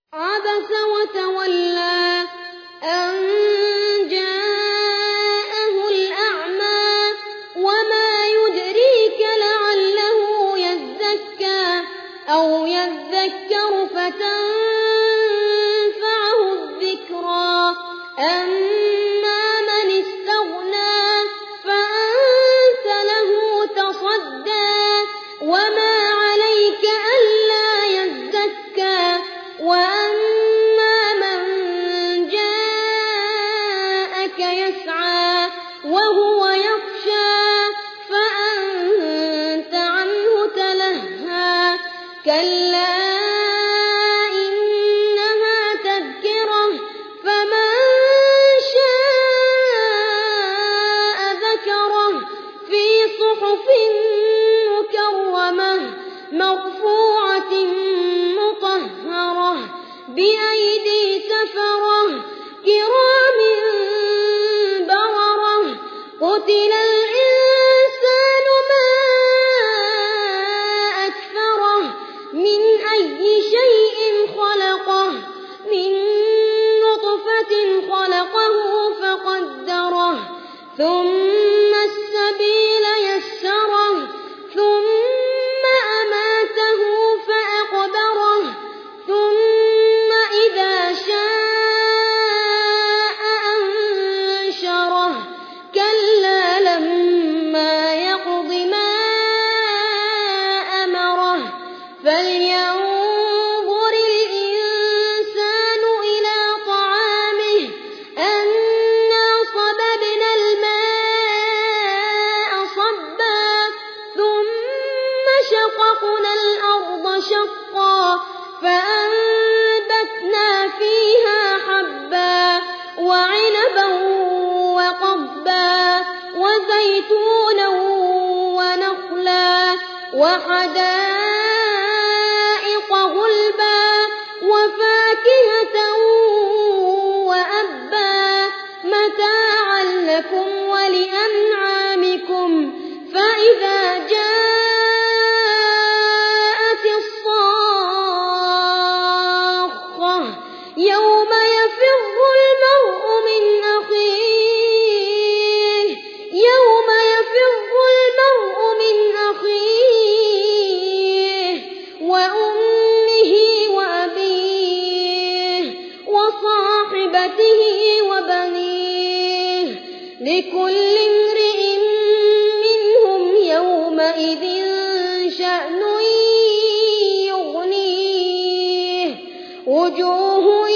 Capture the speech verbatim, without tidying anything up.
عبس وتولى أن جاءه الأعمى وما يدريك لعله يزكى أو يذكر فتنفعه الذكرى أما من استغنى فأنت له تصدى وما عليك ألا يزكى وأما من جاءك يسعى وهو يخشى فأنت عنه تلهى كلا إنها تذكرة فمن شاء ذكره في صحف مكرمة مرفوعة مطهرة بأيدي سفرة كرام بررة قتل الإنسان ما أكفره من أي شيء خلقه من نطفة خلقه فقدره ثم السبيل يسره ثم أماته فأقبره ثم إذا شاء أنشره كلا لما يقض ما أمره فلينظر الإنسان إلى طعامه أنا صببنا الماء صبا ثم شققنا الأرض شقا فأنبتنا فيها حبا وعنبا وقضبا وزيتونا ونخلا وحدائق غلبا وفاكهة وأبا متاعا لكم ولأنعامكم فإذا جاءت الصاخة يوم يفر المرء من أخيه يوم يفر المرء من أخيه وأمه وأبيه وصاحبته وبنيه لكل امرئ منهم يومئذ شأن يغنيه وجوه